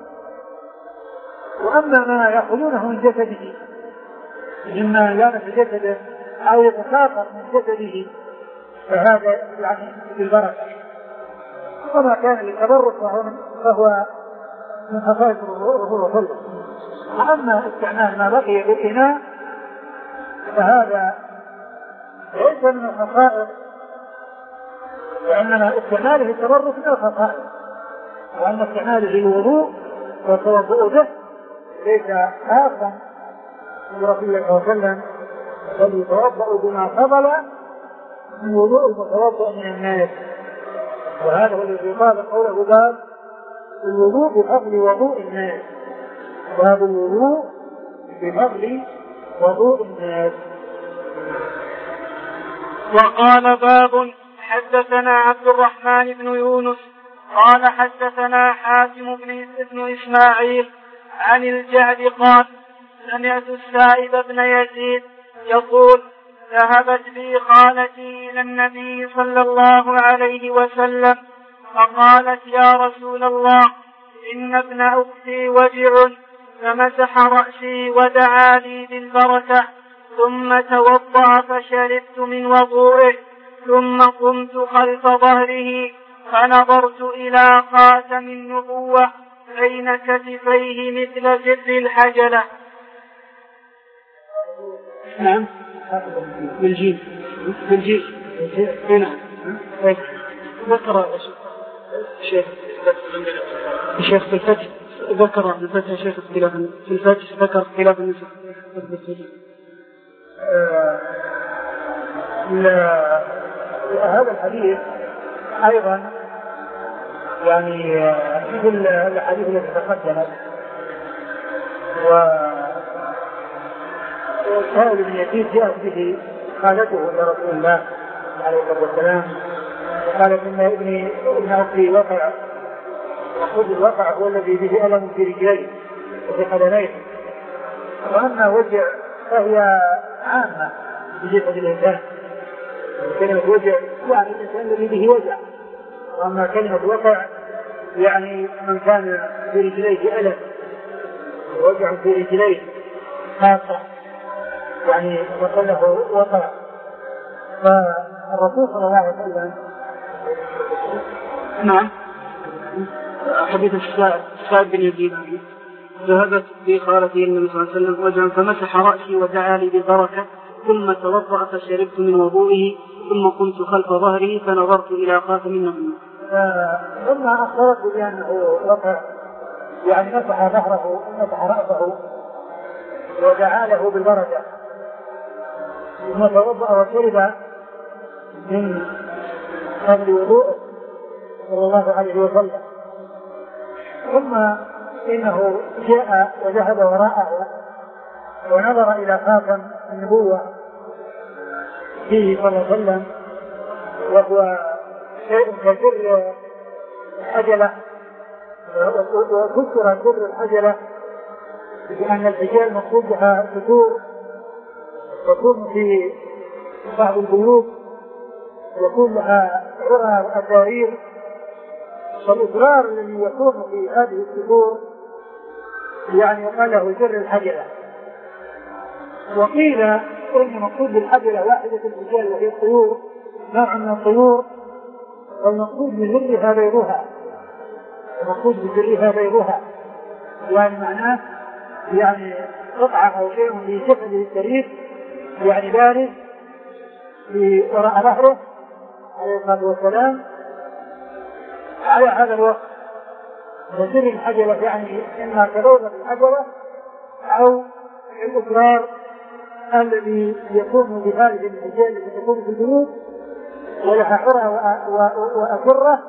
وأما ما يأخذونه من جسده مما لامس جسده أو يتساقط من جسده فهذا يعني بالبركة، وما كان للتبرك فهو من خصائص الرسول صلى الله عليه وسلم. أما استعمال ما بقي بالإناء فهذا ليس من الخصائص، وإنما استعماله التبرك من الخصائص، وأن استعماله الوضوء والتوضؤ به ليس خاصا برسول الله صلى الله عليه وسلم، بل يتوضأ بما فضل من وضوء المتوضأ من الناس. وهذا هو الذي قال قوله باب الوضوء بفضل وضوء الناس، باب الوضوء بفضل وضوء الناس. وقال باب حدثنا عبد الرحمن بن يونس قال حدثنا حاتم بن إسماعيل عن الجعد قال سمعت السائب بن يزيد يقول ذهبت بي خالتي إلى النبي صلى الله عليه وسلم فقالت يا رسول الله إن ابن أختي وجع، فمسح رأسي ودعا لي بالبركة ثم توضأ فشربت من وضوئه ثم قمت خلف ظهره فنظرت إلى خاتم النبوة بين كتفيه مثل زر الحجلة. نعم بالجيل بالجيل هنا ذكر الشيخ الشيخ في الفتح ذكر في الفتح الشيخ اختلاف في الفتح ذكر اختلاف النسخ. هذا الحديث أيضا يعني مثل الحديث الذي تقدمت، وسائل بن يزيد جاءت به خالته إلى رسول الله عليه الصلاة والسلام وقالت إن ابني ابن أختي وقع، وخذ الوقع هو الذي به ألم في رجليه وفي قدميه، وأما وجع فهي عامة بجسد الإنسان، كلمة وجع يعني الإنسان الذي به وجع، وأما كلمة وقع يعني من كان في رجليه ألم ووجع في رجليه خاصة يعني وصله وقع. فالرسول صلى الله عليه وسلم نعم حديث السائب بن يزيد ذهبت بي خالتي النبي صلى الله عليه وسلم وجعا فمسح رأسي ودعا لي بالبركة ثم توضأ فشربت من وضوئه ثم قمت خلف ظهره فنظرت إلى خاتم النبوة. ثم أخبرت بأنه وقع يعني مسح ظهره مسح رأسه ودعا له بالبركة ثم توضأ وشرب من قبل وضوءه صلى الله عليه وسلم. ثم إنه جاء وذهب وراءه ونظر إلى خاتم النبوة فيه صلى الله عليه وسلم، وهو شيء كسر الحجلة، وكسر سر الحجلة بأن الحجال مقصود بها ستور تكون في بعض البيوت، يكون لها عرى وأسارير فالإصرار الذي يكون في هذه الصدور يعني يقال له سر الحجلة. وقيل إن مقصود بالحجلة واحدة الرجال وهي الطيور، نوع من الطيور، والمقصود بذرها بيضها، المقصود بذرها بيضها، يعني معناه يعني قطعة أو شيء في شكل الشريف يعني بارز في وراء ظهره عليه الصلاة والسلام على هذا الوقت. وسر الحجلة يعني إما كبوضة الحجلة أو الإصرار الذي يكون بهذه الرجال التي تكون في الجنوب ولها حرى وأسرة.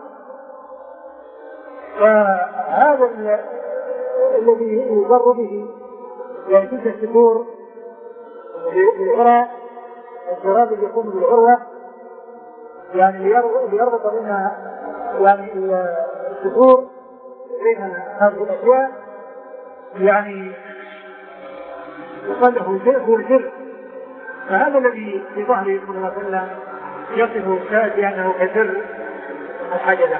فهذا الذي يضر به يعني تلك السطور بالحرى، الشراب اللي يكون بالعروة يعني ليربط بين يعني السطور بين هذه الأشياء، يعني يقال له شيء الجر. فهذا الذي في ظهره صلى الله عليه وسلم يصف الشاهد بأنه كسر الحجلة.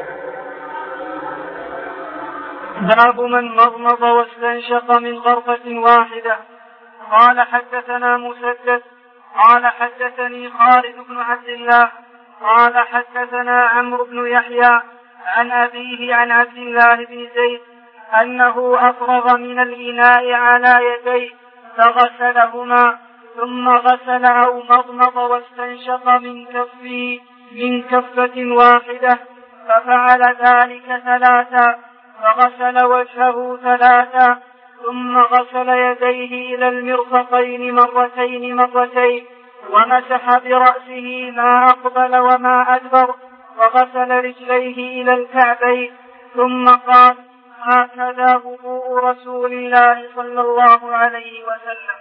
باب من مضمض واستنشق من غرفة واحدة. قال حدثنا مسدد قال حدثني خالد بن عبد الله قال حدثنا عمرو بن يحيى عن أبيه عن عبد الله بن زيد أنه أفرغ من الإناء على يديه فغسلهما ثم غسل أو مضمض واستنشق من كفه من كفة واحدة ففعل ذلك ثلاثا فغسل وجهه ثلاثا ثم غسل يديه إلى المرفقين مرتين مرتين ومسح برأسه ما أقبل وما أدبر وغسل رجليه إلى الكعبين ثم قال هكذا وضوء رسول الله صلى الله عليه وسلم.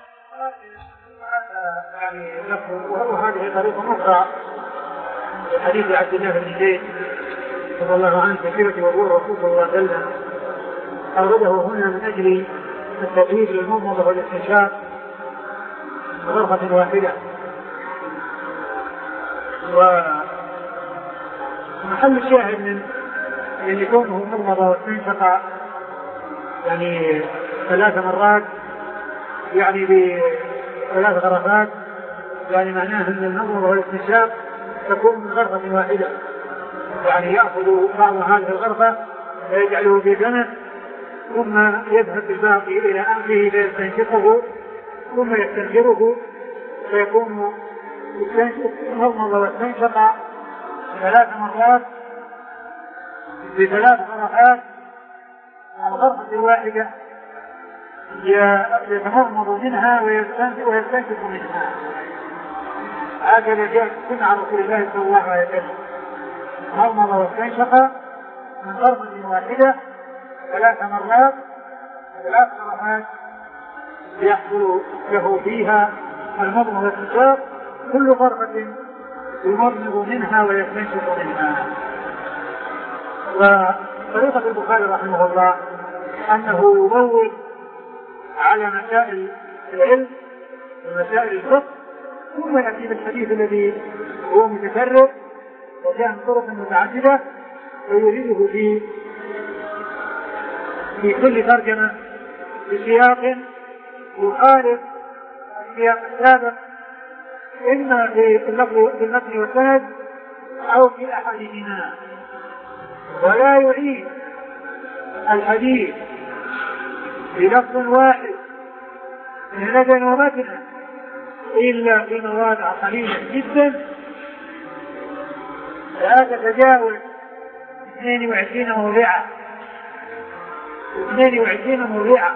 وهذه طريقة أخرى حديث عبد الله بن زيد رضي الله عنه في سيرة وضوء الرسول صلى الله عليه وسلم أورده هنا من أجل التقييد للمضمضة والاستنشاق بغرفة واحدة. ومحل الشاهد من أن يكونه مضمضة واستنشق يعني ثلاث مرات يعني بثلاث غرفات، يعني معناه أن المضمضة والاستنشاق تكون من غرفة واحدة، يعني يأخذ بعض هذه الغرفة ويجعله في فمه ثم يذهب الباقي إلى أنفه فيستنشقه ثم يستنشره فيكون مضمض واستنشق ثلاث مرات بثلاث غرفات على غرفة واحدة يتمضمض منها ويستنشق منها. هكذا جاء سنة عن رسول الله صلى الله عليه وسلم مضمض واستنشق من غرفة واحدة ثلاث مرات ثلاث غرفات يحصل له فيها المضمض والاستنشاق كل غرفة يمضمض منها ويستنشق منها. وطريقة البخاري رحمه الله أنه يموت على مسائل العلم ومسائل الفقه ثم يأتي بالحديث الذي هو متكرر وجاء من طرق متعددة ويريده في في كل ترجمة بسياق يخالف السياق السابق إما في المتن والسند أو في أحدهما، ولا يعيد الحديث بلفظ واحد سندا ومتنا إلا في مواضع قليلة جدا لا تتجاوز اثنين وعشرين موضعا اثنين وعشرين موضعا،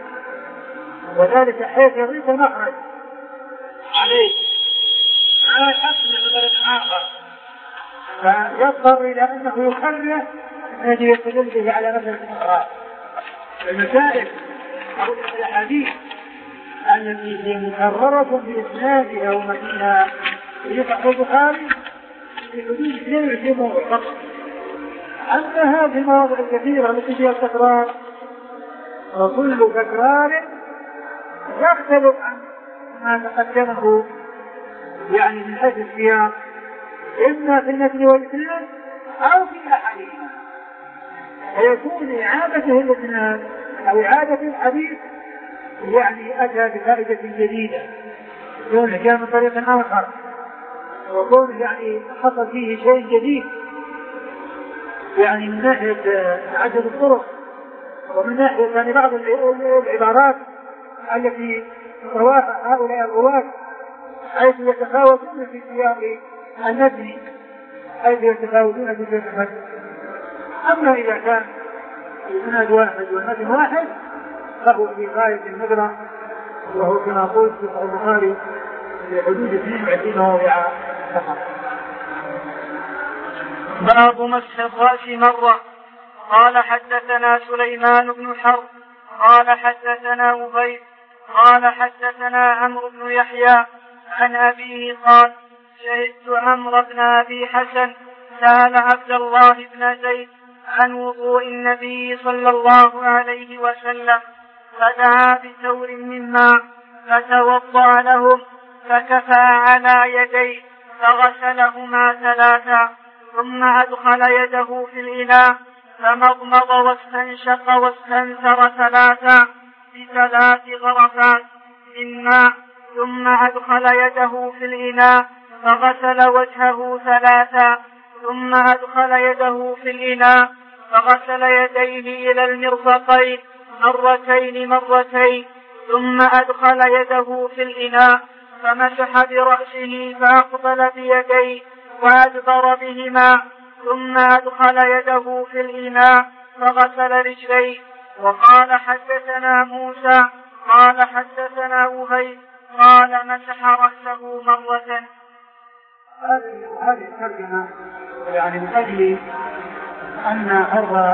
وذلك حيث يضيق المخرج عليه على الحق من نظر آخر فيضطر إلى أنه يكرر الذي يستدل به على مثل الأخرى. المسائل أو الأحاديث التي هي مكررة بإسنادها ومتنها في صحيح البخاري في حدود اثنين وعشرين موضع فقط. أما هذه المواضع الكثيرة التي فيها التكرار وكل تكرار يختلف عن ما تقدمه يعني من حيث السياق إما في المتن والإسناد أو في أحاديث، فيكون إعادته الاثنان أو إعادة الحديث يعني أتى بفائدة جديدة، كونه جاء من طريق آخر، وكونه يعني حصل فيه شيء جديد يعني من ناحية عدد الطرق، ومن ناحية يعني بعض العبارات التي رواها هؤلاء الرواة حيث يتفاوتون في سياق المتن، حيث يتفاوتون في سياق المتن. أما إذا كان السند واحد والمتن واحد فهو في غاية الندرة، وهو كما قلت في صحيح البخاري في حدود اثنين وعشرين موضع فقط. باب مسح الرأس مرة. قال حدثنا سليمان بن حرب قال حدثنا أبي قال حدثنا عمرو بن يحيى عن أبيه قال شهدت عمرو بن أبي حسن سأل عبد الله بن زيد عن وضوء النبي صلى الله عليه وسلم فدعا بثور من ماء فتوضأ لهم فكفى على يديه فغسلهما ثلاثا ثم أدخل يده في الإناء فمضمض واستنشق واستنثر ثلاثا بثلاث غرفات من ماء ثم أدخل يده في الإناء فغسل وجهه ثلاثا ثم أدخل يده في الإناء فغسل يديه إلى المرفقين مرتين مرتين ثم أدخل يده في الإناء فمسح برأسه فأقبل بيديه وأدبر بهما ثم أدخل يده في الإناء فغسل رجليه. وقال حدثنا موسى قال حدثنا أبي قال مسح رأسه مرة. هذه الترجمة يعني من أجل أن هذا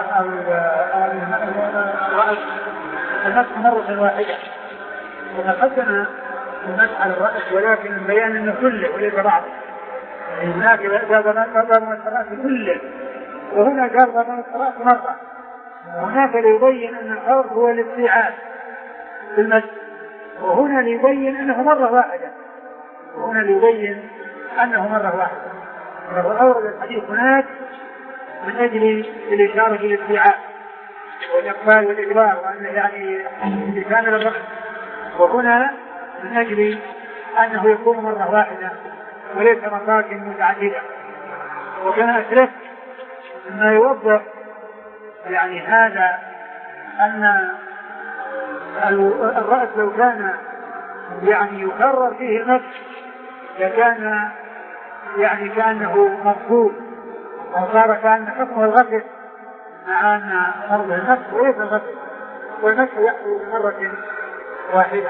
الرأس المسح مرة واحدة، وتقدم المسح على الرأس ولكن البيان أنه كله وليس بعض، هناك قال مسح الرأس كله وهنا قال مسح الرأس مرة، هناك ليبين أن الحوض هو الاستيعاب في المسح، وهنا ليبين أنه مرة واحدة، وهنا ليبين أنه مرة واحدة. فأورد الحديث هناك من أجل الإشارة إلى الاستيعاب والإقبال والإدبار وأنه يعني بكامل الرأس، وهنا من أجل أنه يكون مرة واحدة وليس مرات متعددة. وكان أسلف ما يوضح يعني هذا أن الرأس لو كان يعني يكرر فيه المسح لكان يعني كأنه مفقود، وصار كأن حكمه الغسل مع أن فرض المسح وليس الغسل، والمسح يحصل مرة واحدة.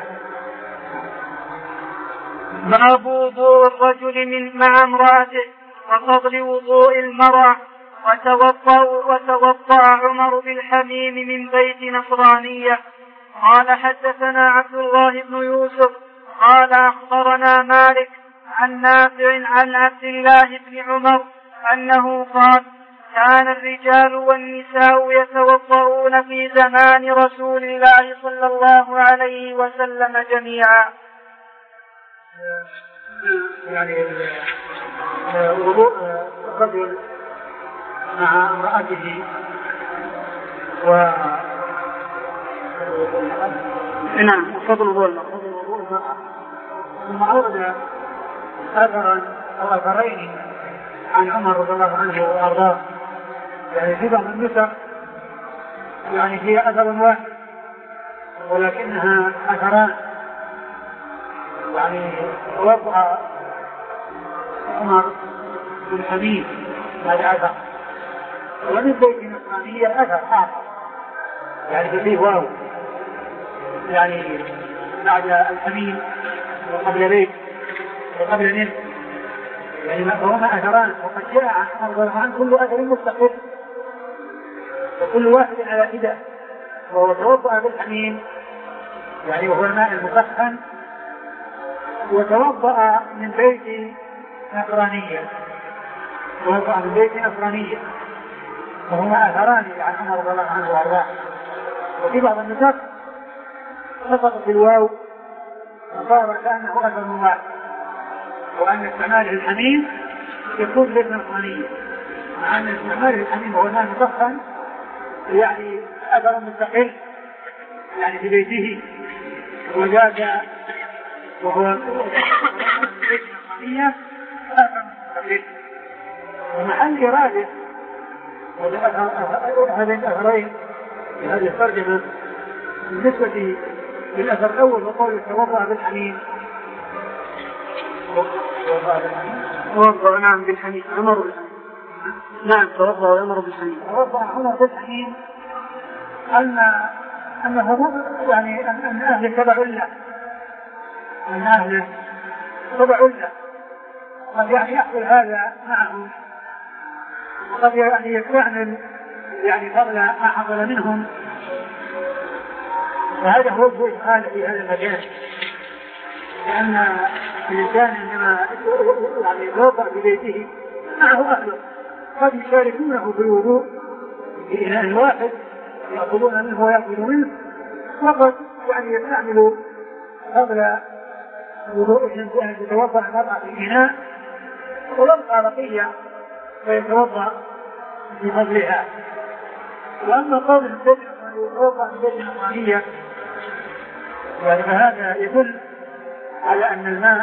باب وضوء الرجل من مع امرأته وفضل وضوء المرأة. وتوضأ وتوضأ عمر بالحميم من بيت نصرانية. قال حدثنا عبد الله بن يوسف قال أخبرنا مالك عن نافع عن عبد الله بن عمر أنه قال كان الرجال والنساء يتوضؤون في زمان رسول الله صلى الله عليه وسلم جميعا. يعني وضوء الرجل مع امرأته و نعم وفضل وضوء المرأة، ثم أورد أثرا أو أثرين عن عمر رضي الله عنه وأرضاه، يعني في بعض النسخ يعني هي أثر واحد ولكنها أثران، يعني وضع عمر بن حميد هذا أثر، ومن بيت نصرانية أثر آخر يعني فيه واو يعني بعد الحميد وقبل بيت وقبل نصف، يعني فهما أثران، وقد جاء عن عمر رضي الله عنه كل أثر مستقل وكل واحد على حدة. وهو توضأ بالحميم يعني وهو الماء المسخن، وتوضأ من بيت نصرانية توضأ من بيت نصرانية، وهما أثران عن عمر رضي الله عنه وأرضاه. وفي بعض النسخ سقطت الواو وصار كأنه أثر واحد، وأن استعمال يعني أثر مستقل يعني في بيته وزاد وهو بيت نصرانية أثر مستقل ومحل إرادة هذين الأثرين في هذه الترجمة بالنسبة للأثر الأول وقول توضأ بالحميم توضأ نعم بالحميم أمر بالحميم نعم توضأ وأمر بالحميم توضأ هنا بالحميم أن أنه يعني أن أهل تبع له أن أهل تبع له قد يعني يحصل هذا معهم وقد يعني يستعمل يعني فضل ما حصل منهم وهذا هو الإشكال في هذا المجال لأن الإنسان عندما يعني يتوضأ في بيته معه أهله قد يشاركونه في الوضوء في إناء واحد يأخذون منه ويأخذون منه وقد يعني يستعملوا فضل وضوءهم بأن يتوضأ المرأة في إناء ويبقى بقية ويتوضأ بفضلها. وأما قول البدء يتوضأ بفضل النصرانية يعني فهذا يدل على أن الماء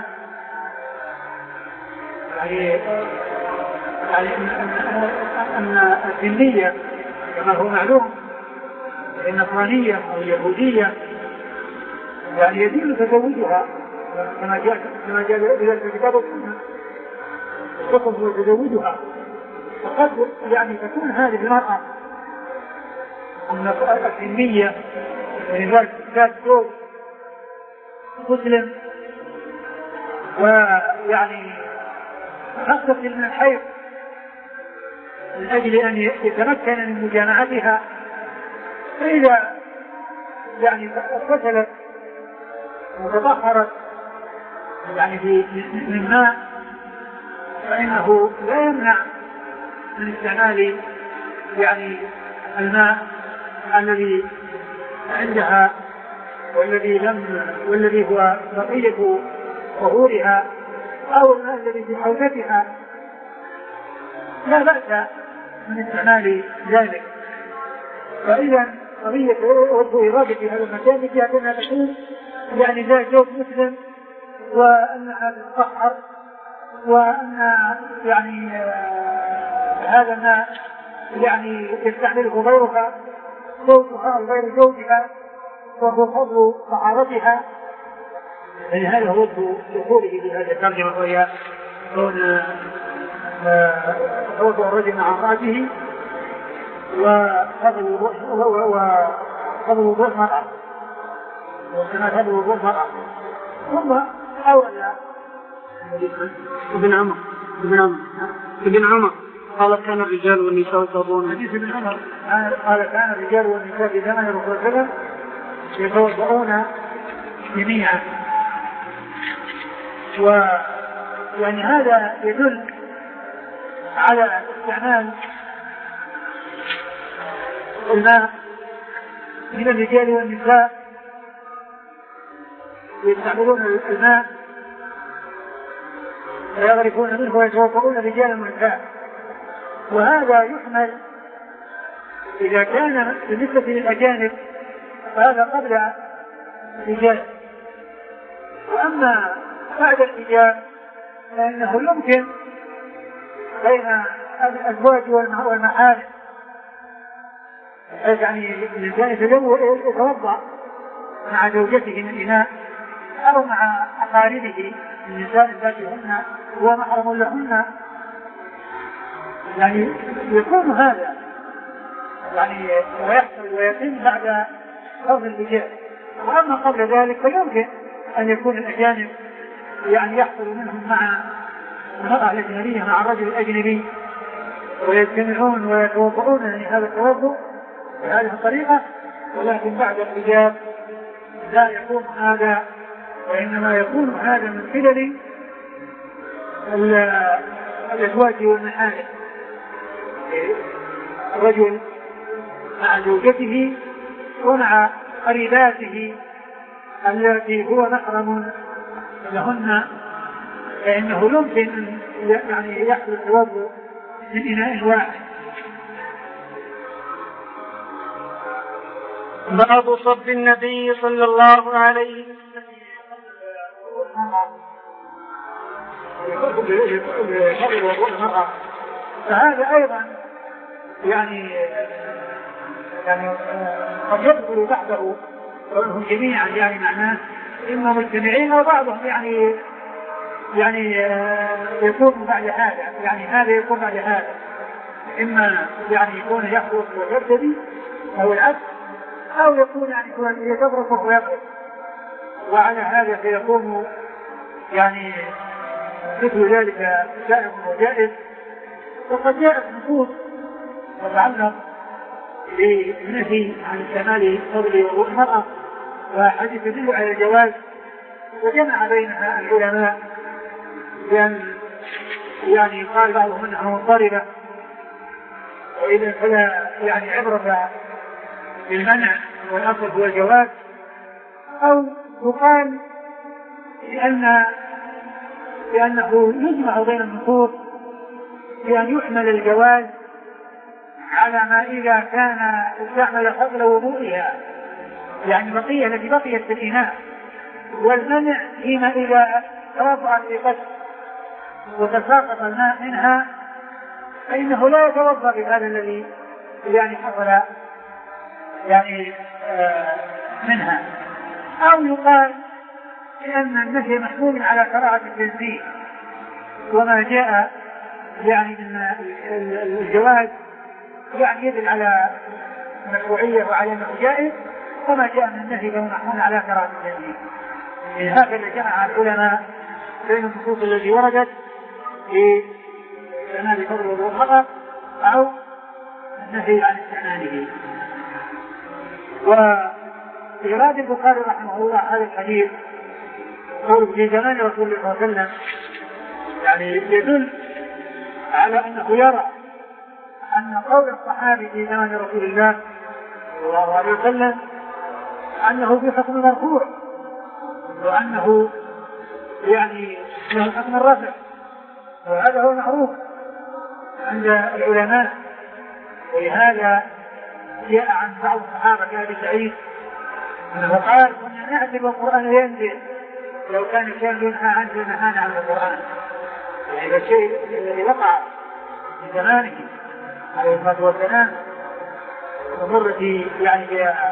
يعني يعني أن الذمية كما هو معلوم النصرانية أو اليهودية يعني يزيد تزوجها كما جاء كما جاء بذلك الكتاب والسنة الحكم هو تزوجها فقد يعني تكون هذه المرأة الذمية من ذات زوج مسلم ويعني خاصة من الحيض من أجل أن يتمكن من مجامعتها فإذا يعني اغتسلت وتطهرت يعني من ماء فإنه لا يمنع من استعمال يعني الماء الذي عندها والذي لم والذي هو بقية طهورها أو الماء الذي في حوزتها لا بأس من استعمال ذلك. فإذا قضية وضوء إرادة في هذا المكان بجهة أنها تكون يعني ذات زوج مسلم وأنها تتطهر وأن يعني هذا الماء يعني يستعمله غيرها زوجها أو غير زوجها وهو فضل طهارتها. يعني هذا هو دخوله في هذه الترجمة وهي كون توضأ الرجل مع امرأته وفضل وضوء المرأة وكما فضل وضوء المرأة. ثم أولى ابن عمر ابن عمر ابن عمر قال كان الرجال والنساء يتوضؤون. حديث ابن عمر قال كان الرجال والنساء في زمن الرسول صلى الله عليه وسلم يتوضؤون جميعا. ويعني هذا يدل على استعمال الماء من الرجال والنساء يستعملون الماء ويغرفون منه ويتوضؤون رجالا ونساء. وهذا يحمل إذا كان بالنسبة للأجانب فهذا قبل الحجاب. وأما بعد الحجاب فإنه يمكن بين الأزواج والمحارم يعني الإنسان يتوضأ مع زوجته من إناء أو مع أقاربه النساء التي هن هو محرم لهن يعني يكون هذا يعني ويحصل ويتم بعد فضل الحجاب. وأما قبل ذلك فيمكن أن يكون الأجانب يعني يحصل منهم مع المرأة الأجنبية مع الرجل الأجنبي ويجتمعون ويتوضؤون يعني هذا التوضؤ بهذه الطريقة. ولكن بعد الحجاب لا يكون هذا وإنما يكون هذا من قبل الأزواج والمحارم الرجل مع زوجته ومع قريباته التي هو محرم لهن فإنه يمكن أن يعني يحصل التوضؤ من إناء واحد. باب صب النبي صلى الله عليه وسلم. فهذا أيضا يعني يعني قد يدخل بعده وهم جميعا، يعني معناه إما مجتمعين أو بعضهم يعني يعني يكون بعد هذا، يعني هذا يكون بعد هذا، إما يعني يكون يخلص ويرتدي أو العكس، أو يكون يعني يتبرك ويبرك، وعلى هذا سيكون يعني مثل ذلك سائغ وجائز. وقد جاءت نصوص تتعلق بالنهي عن استعمال فضل وضوء المرأة وحديث تدل على الجواز، وجمع بينها العلماء بأن يعني قال بعضهم انها مضطربة، وإذا فلا يعني عبرة بالمنع والأصل هو الجواز، أو يقال لأن لأنه يجمع بين النصوص بأن يحمل الجواز على ما إذا كان استعمل فضل وضوئها، يعني بقية التي بقيت في الإناء، والمنع فيما إذا توضأ في قدر وتساقط الماء منها فإنه لا يتوضأ بهذا الذي يعني حصل يعني آه منها. أو يقال لأن النهي محمول على كراهة التنزيه، وما جاء يعني من الجواز يعني يدل على مشروعية وعلى أنه جائز، وما جاء من النهي فهو محمول على كراهة التنزيه. هكذا جمع العلماء بين النصوص التي وردت في استعمال فضل وضوء المرأة أو النهي عن استعماله. وإيراد البخاري رحمه الله هذا الحديث قول في زمان رسول الله صلى الله عليه وسلم يعني يدل على أنه يرى أن قول الصحابي في زمان رسول الله صلى الله عليه وسلم أنه في حكم مرفوع، وأنه يعني له حكم الرفع، وهذا هو معروف عند العلماء. ولهذا جاء عن بعض الصحابة كأبي سعيد أنه قال كنا نعتب القرآن ينزل، لو كان شيء ينهى عنه لنهانا عن القرآن. يعني الشيء الذي وقع في زمانه عليه الصلاة والسلام الأمور التي يعني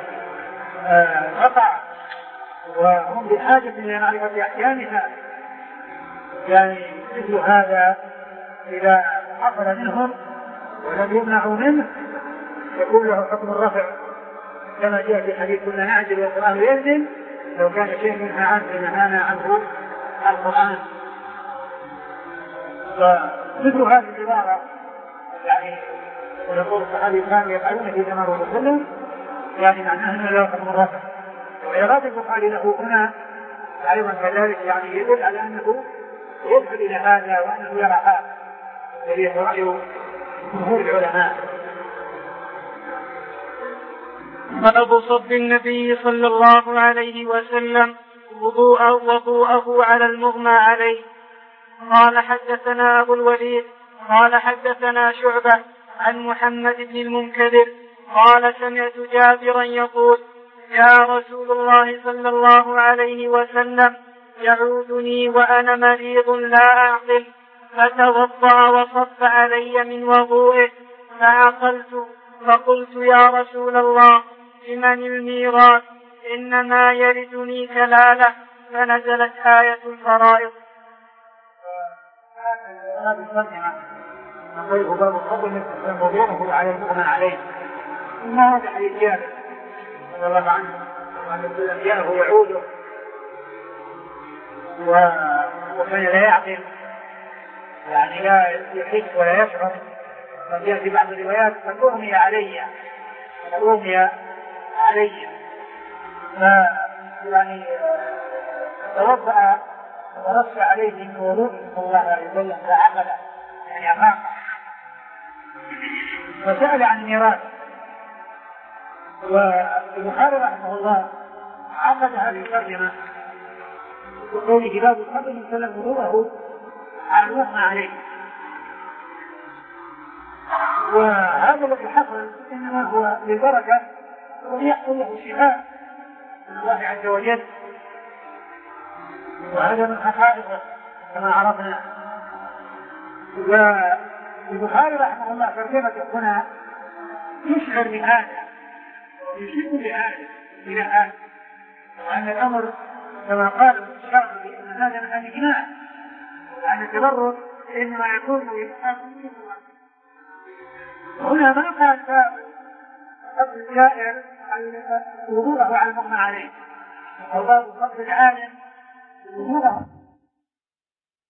وقع وهم بحاجة إلى معرفة أحكامها، يعني مثل هذا إذا حصل منهم ولم يمنعوا منه يكون له حكم الرفع، كما جاء في حديث كنا نعجل والقرآن ينزل، لو كان شيء منها عنه لنهانا عنه القرآن. فمثل هذه العبارة يعني ونقول الصحابي كانوا يفعلون في زمان رسول الله صلى الله عليه وسلم يعني معناه أنه له حكم الرفع. وإرادة البخاري له هنا أيضا كذلك يعني يدل على أنه يدخل إلى هذا وأنه يرى هذا الذي هو رأي جمهور العلماء. باب صب النبي صلى الله عليه وسلم وضوءه على المغمى عليه. قال حدثنا أبو الوليد قال حدثنا شعبة عن محمد بن المنكدر قال سمعت جابرا يقول يا رسول الله صلى الله عليه وسلم يعودني وأنا مريض لا أعقل، فتوضأ وصب علي من وضوئه فعقلت فقلت يا رسول الله لمن الميراث إنما يردني كلالة، فنزلت آية الفرائض. نقول باب الفضل وضوءه على المغمى عليه. ما هذا حديث جابر رضي الله عنه وأن جاءه يعوده وكان لا يعقل يعني لا يحس ولا يشعر. فجاء في بعض الروايات فأغمي علي فأغمي علي فيعني توضأ ورش عليه من وضوء صلى الله عليه وسلم فعقل يعني أفاق فسأل عن الميراث. والبخاري رحمه الله عقد هذه الترجمة بقوله باب الفضل من سلم وضوءه على المغمى عليه. وهذا الذي حصل إنما هو للبركة وليحصل له شفاء من الله عز وجل. وهذا من خصائصه كما عرفنا. والبخاري رحمه الله ترجمته هنا يشعر بهذا يشير بهذا إلى هذا، وأن الأمر كما قال الشافعي أن هذا من الإجماع، أن التبرد إنما يكون بالأمر. هنا ما قال باب فضل الجائر وضوءه على المغمى عليه، أو باب فضل العالم وضوءه